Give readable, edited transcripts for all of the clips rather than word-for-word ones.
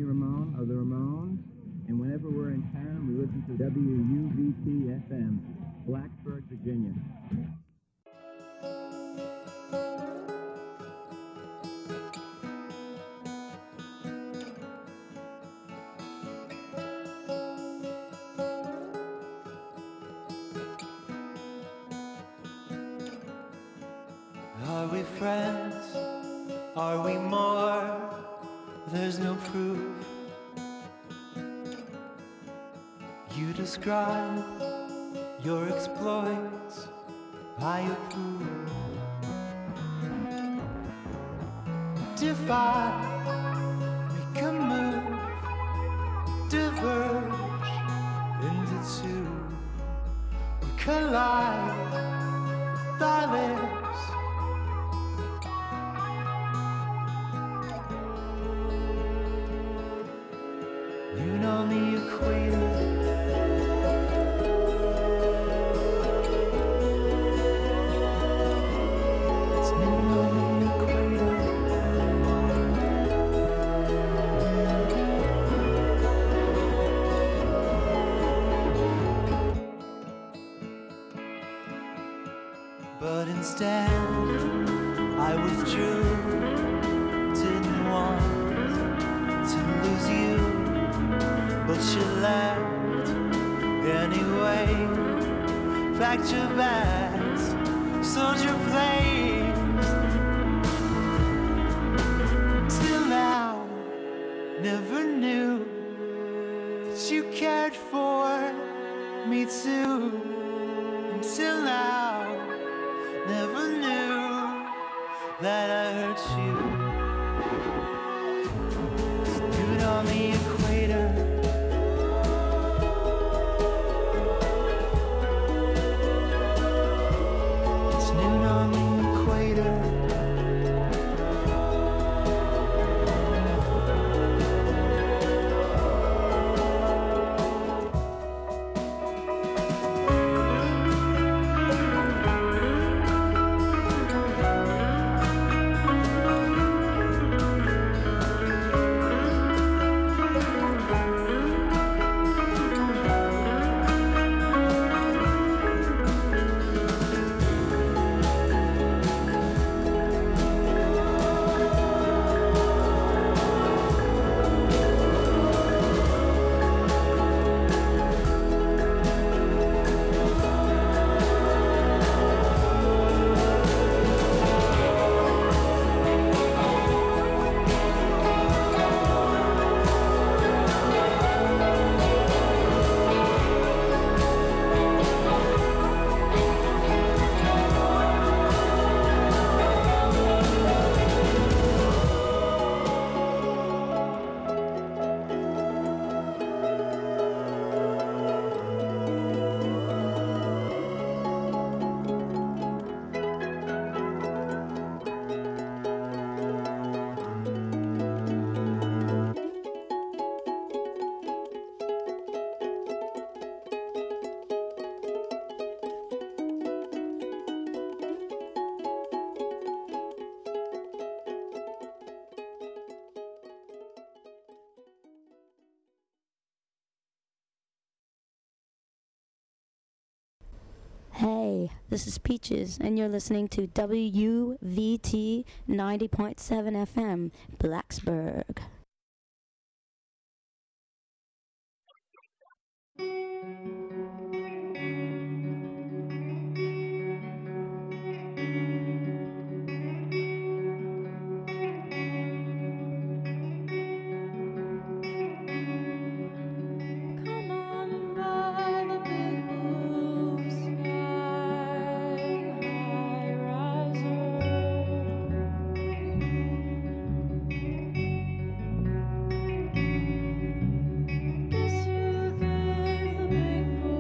Ramon of the Ramones, and whenever we're in town, we listen to WUVT-FM, Blacksburg, Virginia. Are we friends? Are we more? There's no proof. You describe your exploits, I approve. Divide, make a move, diverge into two, or collide with our lips. Noon on the equator. It's noon on the equator. But instead, I withdrew. Didn't want to lose you, but you left anyway. Packed your bags, sold your place. Till now, never knew that you cared for me too. Until now, never knew that I hurt you. It's noon on the equator. It's noon on the equator. Hey, this is Peaches, and you're listening to WUVT 90.7 FM, Blacksburg. Guess you gave the big boy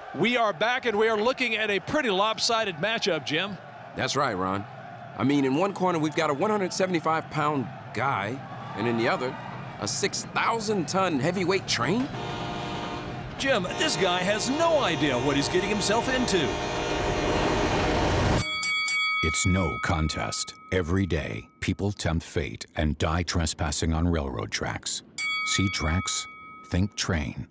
We are back, and we are looking at a pretty lopsided matchup, Jim. That's right, Ron. I mean, in one corner, we've got a 175-pound guy, and in the other, a 6,000-ton heavyweight train? Jim, this guy has no idea what he's getting himself into. It's no contest. Every day, people tempt fate and die trespassing on railroad tracks. See tracks? Think train.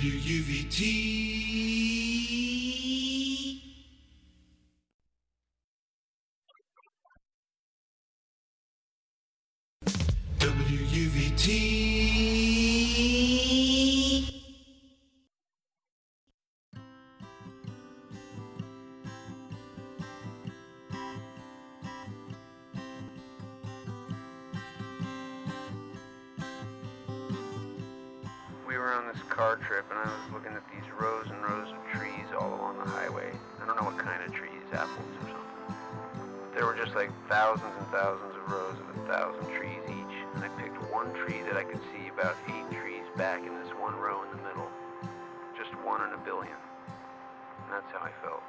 WUVT. WUVT. We were on this car trip and I was looking at these rows and rows of trees all along the highway. I don't know what kind of trees, apples or something. There were just like thousands and thousands of rows of 1,000 trees each. And I picked one tree that I could see about 8 trees back in this one row in the middle. Just 1 in a billion. And that's how I felt.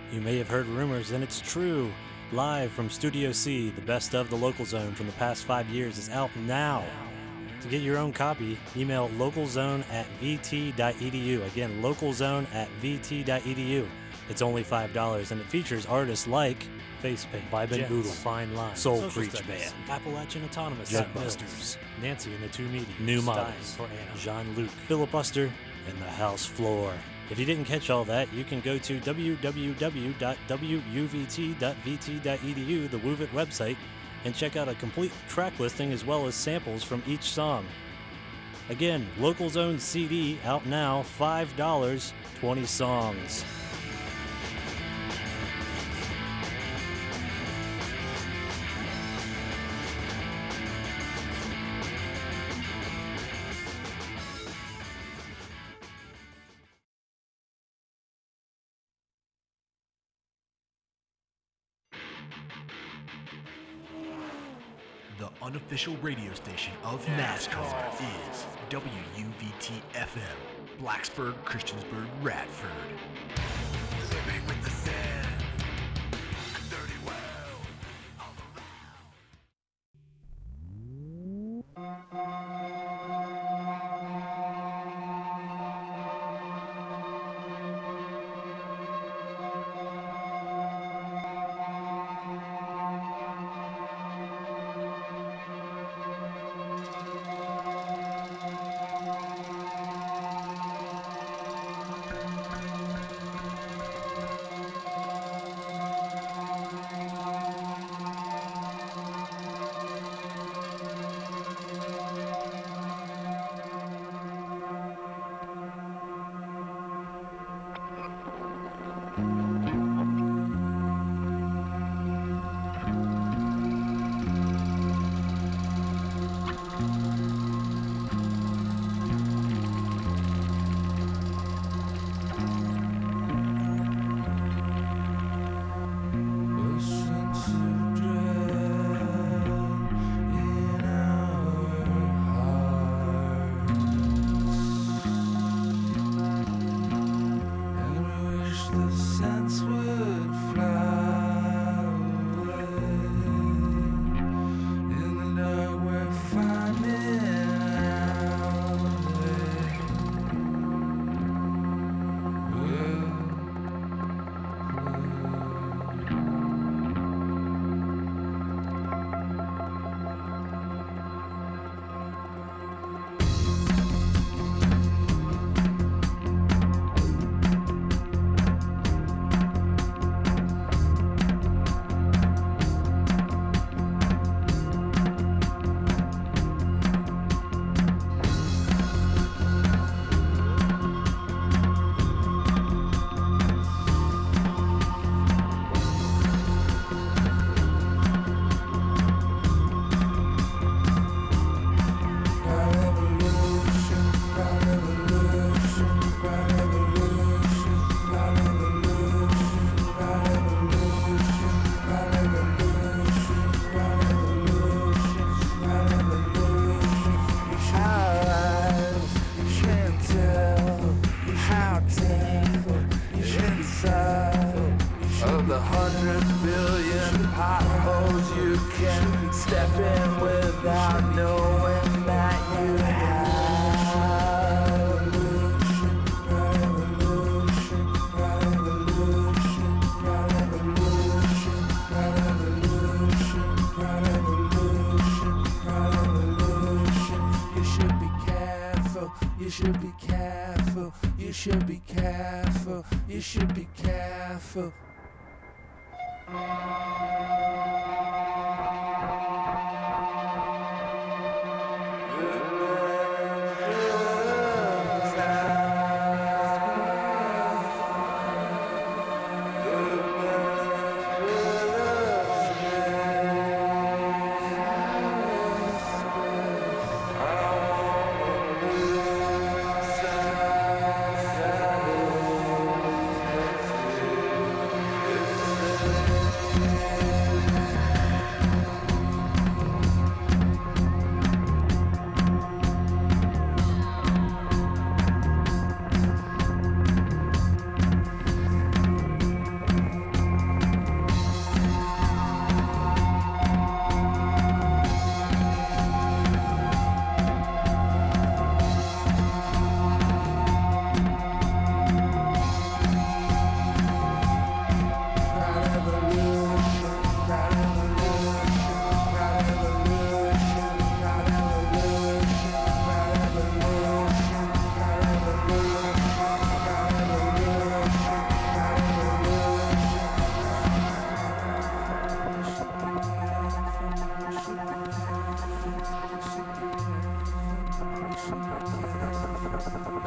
You may have heard rumors, and it's true. Live from Studio C, the best of the Local Zone from the past 5 years is out now. To get your own copy, email localzone@vt.edu. Again, localzone@vt.edu. It's only $5, and it features artists like Facepaint, Vibe and Boodle, Fine Line, Soul Preach Band, Appalachian Autonomous, Busters, Nancy and the Two Meaties, New Models for Anna, Jean-Luc, Filibuster, and the House Floor. If you didn't catch all that, you can go to www.wuvt.vt.edu, the WUVIT website, and check out a complete track listing as well as samples from each song. Again, Local Zone CD out now, $5, 20 songs. The unofficial radio station of NASCAR is WUVT-FM, Blacksburg, Christiansburg, Radford. Living with the sand, dirty world, all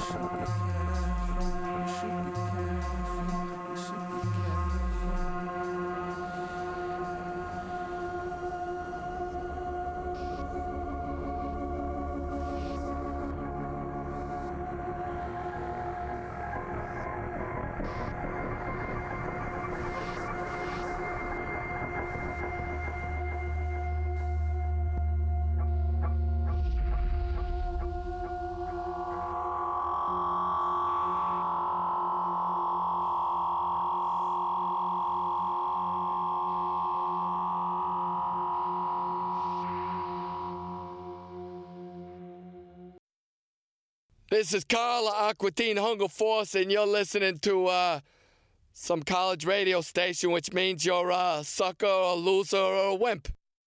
This is Carl Aquatine Hunger Force, and you're listening to some college radio station, which means you're a sucker, a loser, or a wimp.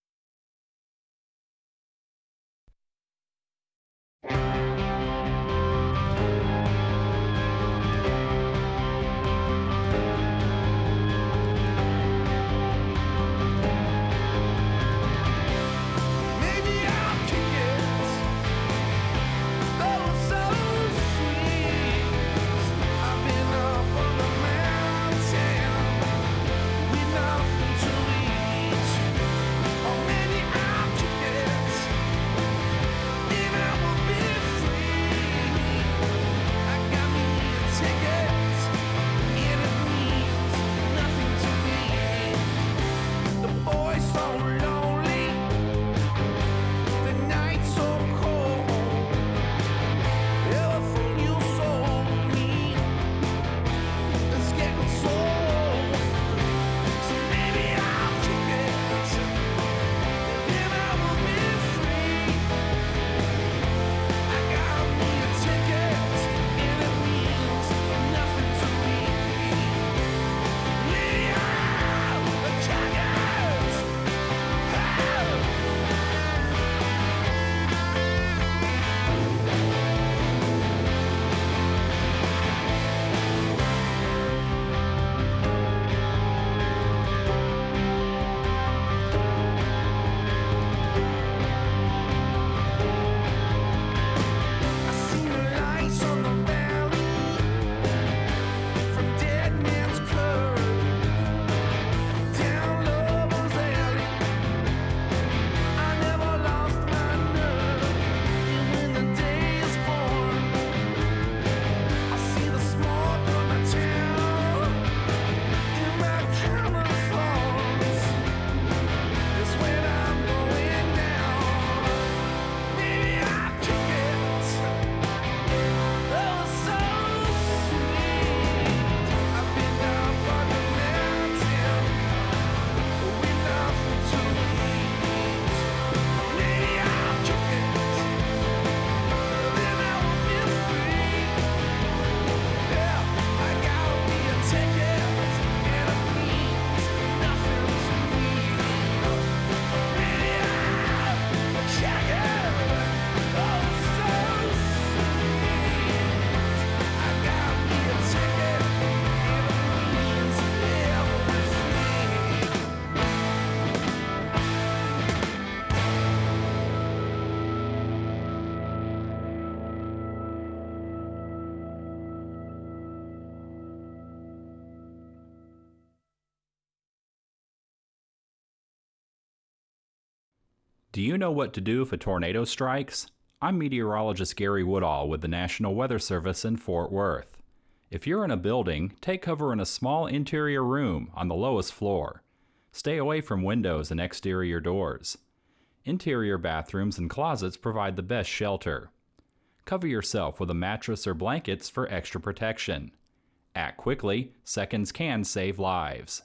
Do you know what to do if a tornado strikes? I'm meteorologist Gary Woodall with the National Weather Service in Fort Worth. If you're in a building, take cover in a small interior room on the lowest floor. Stay away from windows and exterior doors. Interior bathrooms and closets provide the best shelter. Cover yourself with a mattress or blankets for extra protection. Act quickly, seconds can save lives.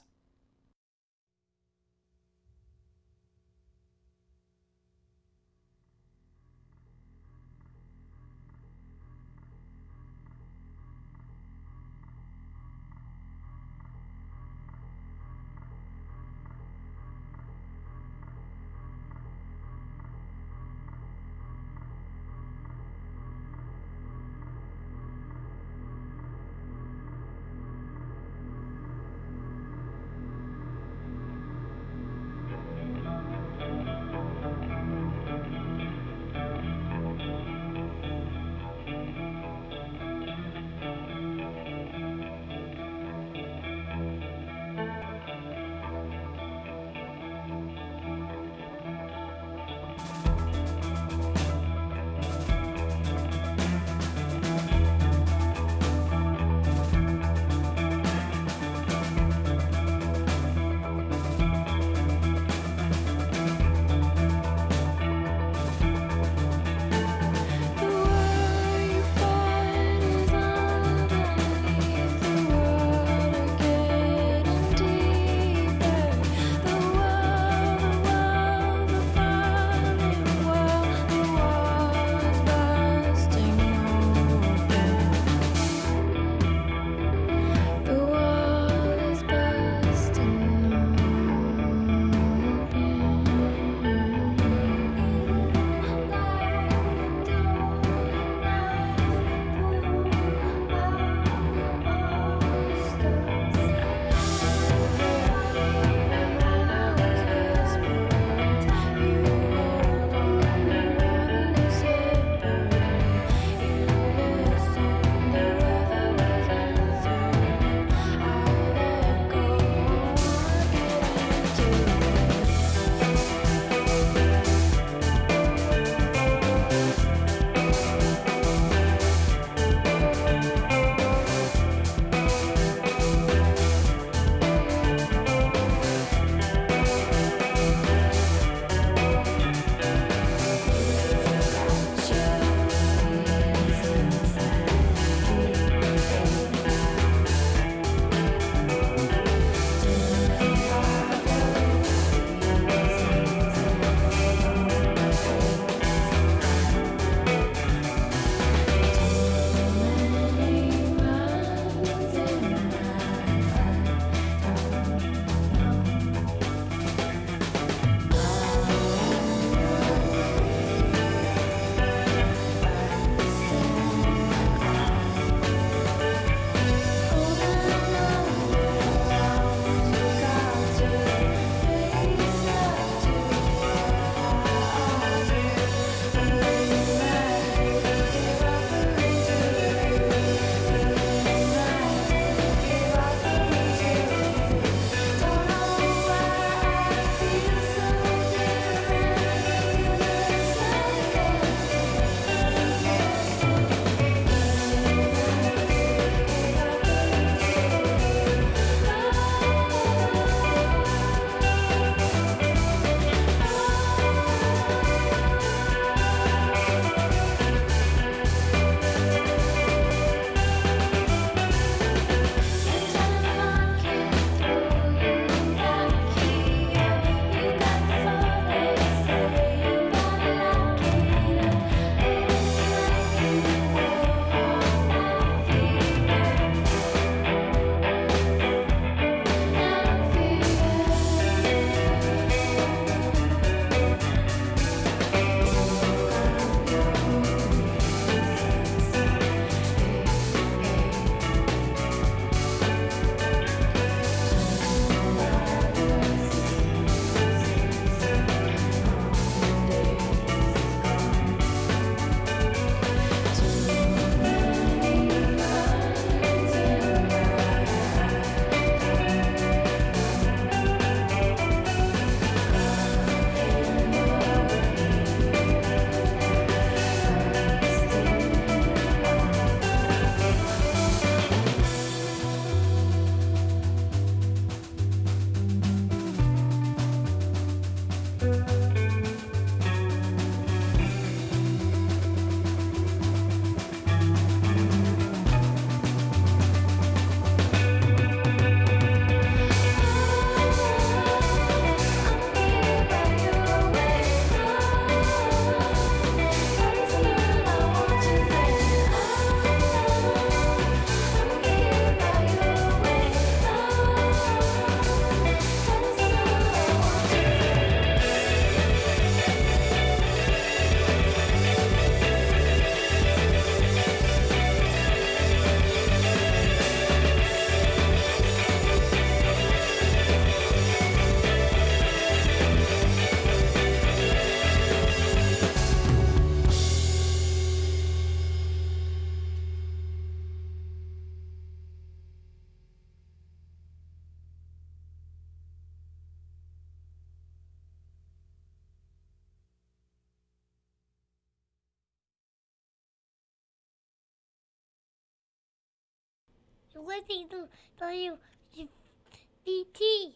You're listening to WVT.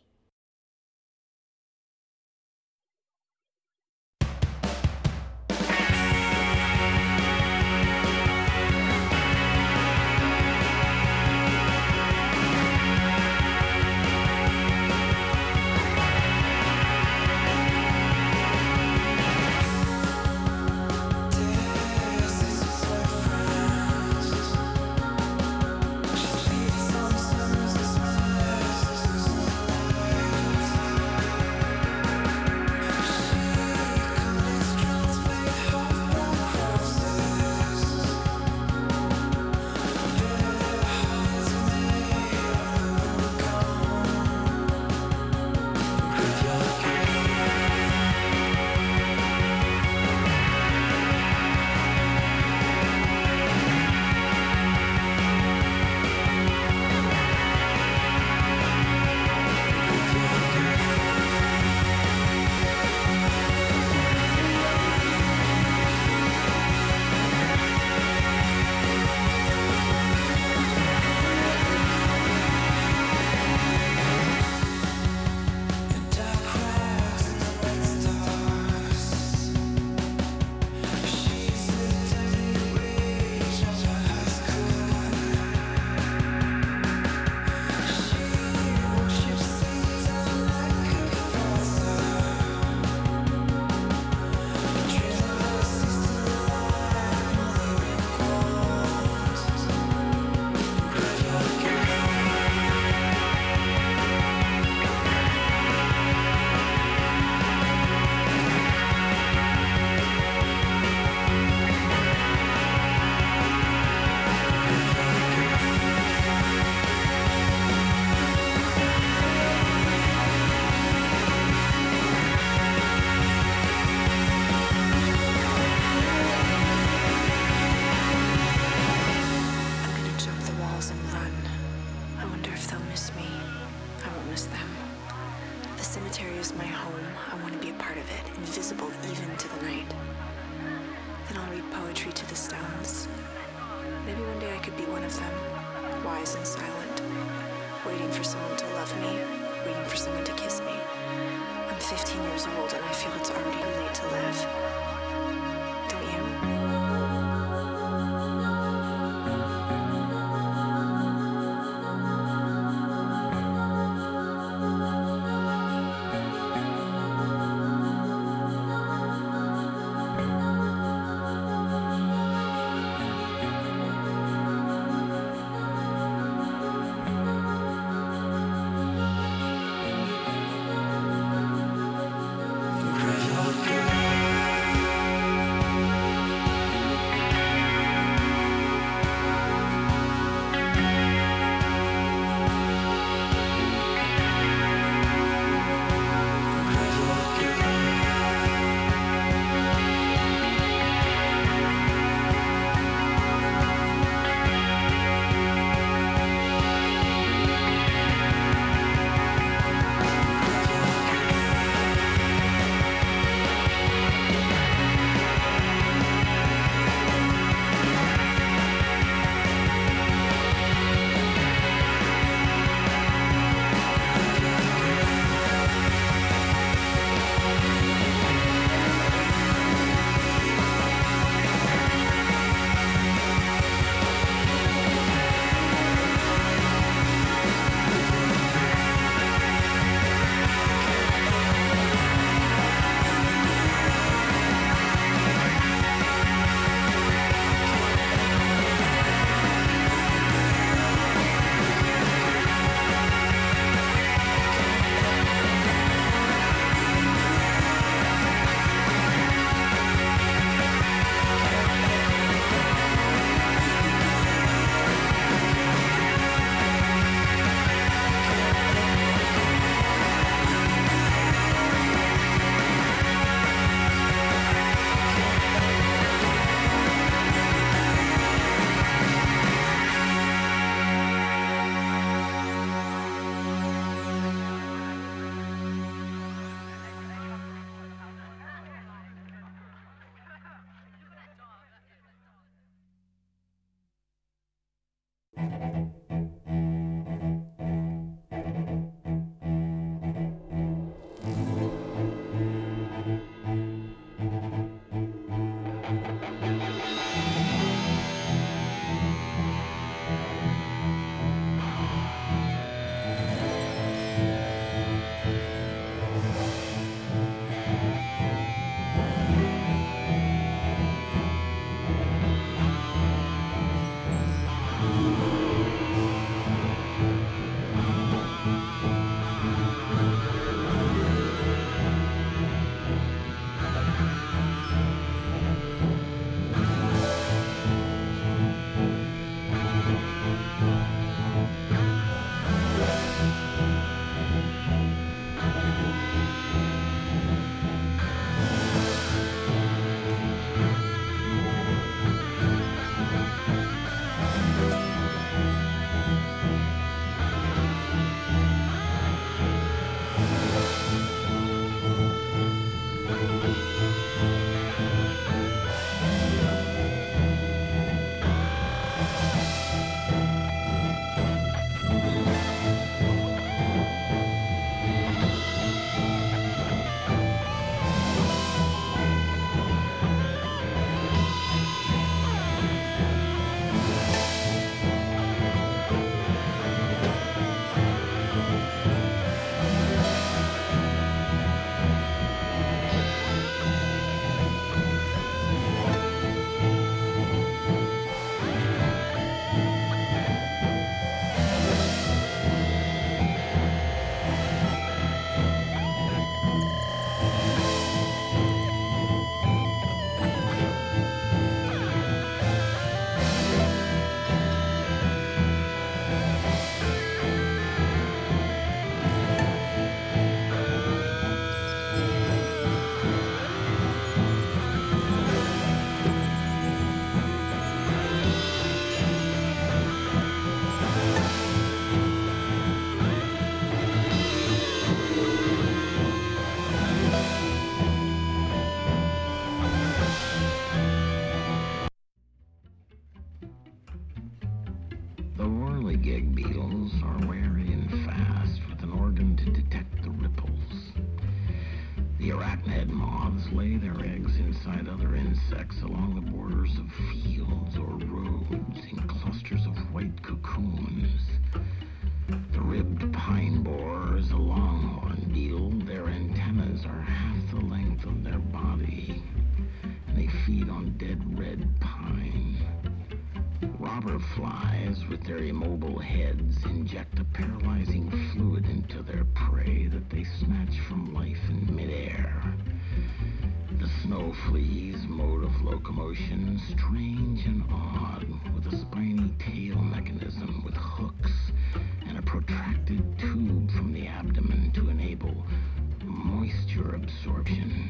The whirligig beetles are wary and fast with an organ to detect the ripples. The arachnid moths lay their eggs inside other insects along the borders of fields or roads in clusters of white cocoons. The ribbed pine borer is a longhorn beetle. Their antennas are half the length of their body, and they feed on dead red pine. Robber flies, with their immobile heads, inject a paralyzing fluid into their prey that they snatch from life in midair. The snow flea's mode of locomotion, strange and odd, with a spiny tail mechanism with hooks and a protracted tube from the abdomen to enable moisture absorption.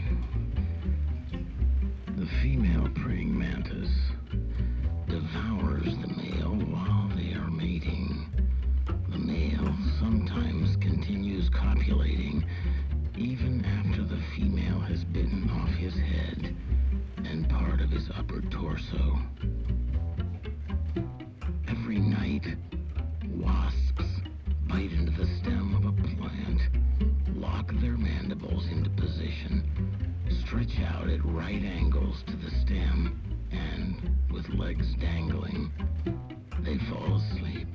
The female praying mantis devours the male while they are mating. The male sometimes continues copulating even after the female has bitten off his head and part of his upper torso. Every night, wasps bite into the stem of a plant, lock their mandibles into position, stretch out at right angles to the stem, and, with legs dangling, they fall asleep.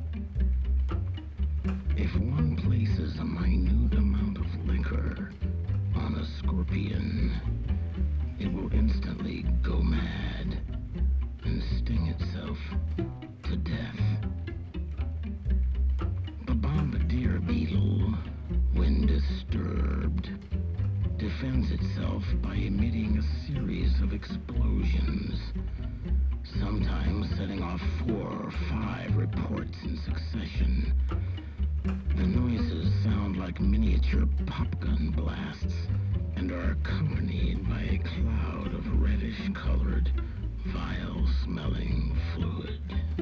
If one places a minute amount of liquor on a scorpion, it will instantly go mad and sting itself to death. The bombardier beetle, when disturbed, defends itself by emitting a series of explosions, sometimes setting off 4 or 5 reports in succession. The noises sound like miniature popgun blasts and are accompanied by a cloud of reddish-colored, vile-smelling fluid.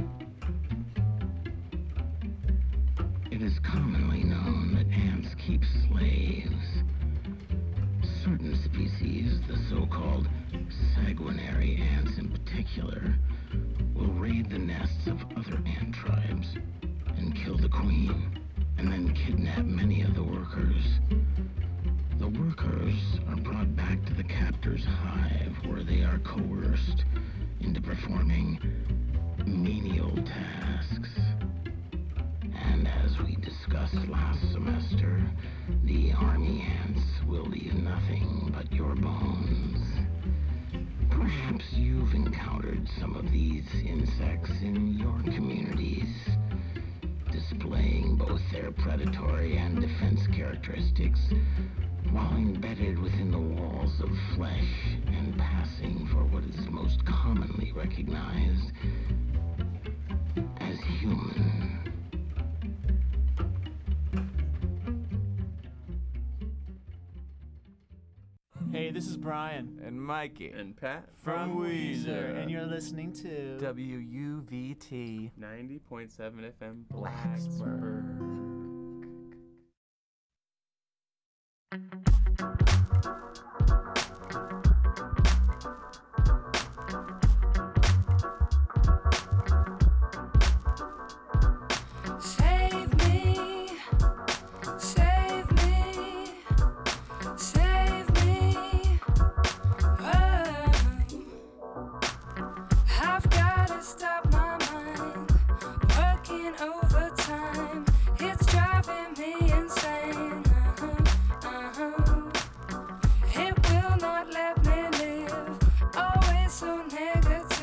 It is commonly known that ants keep slaves. Certain species, the so-called sanguinary ants in particular, will raid the nests of other ant tribes and kill the queen, and then kidnap many of the workers. The workers are brought back to the captor's hive, where they are coerced into performing menial tasks. And as we discussed last semester, the army ants will leave nothing but your bones. Perhaps you've encountered some of these insects in your communities, displaying both their predatory and defense characteristics while embedded within the walls of flesh and passing for what is most commonly recognized as human. Hey, this is Brian. And Mikey. And Pat. From Weezer. And you're listening to WUVT 90.7 FM Blacksburg.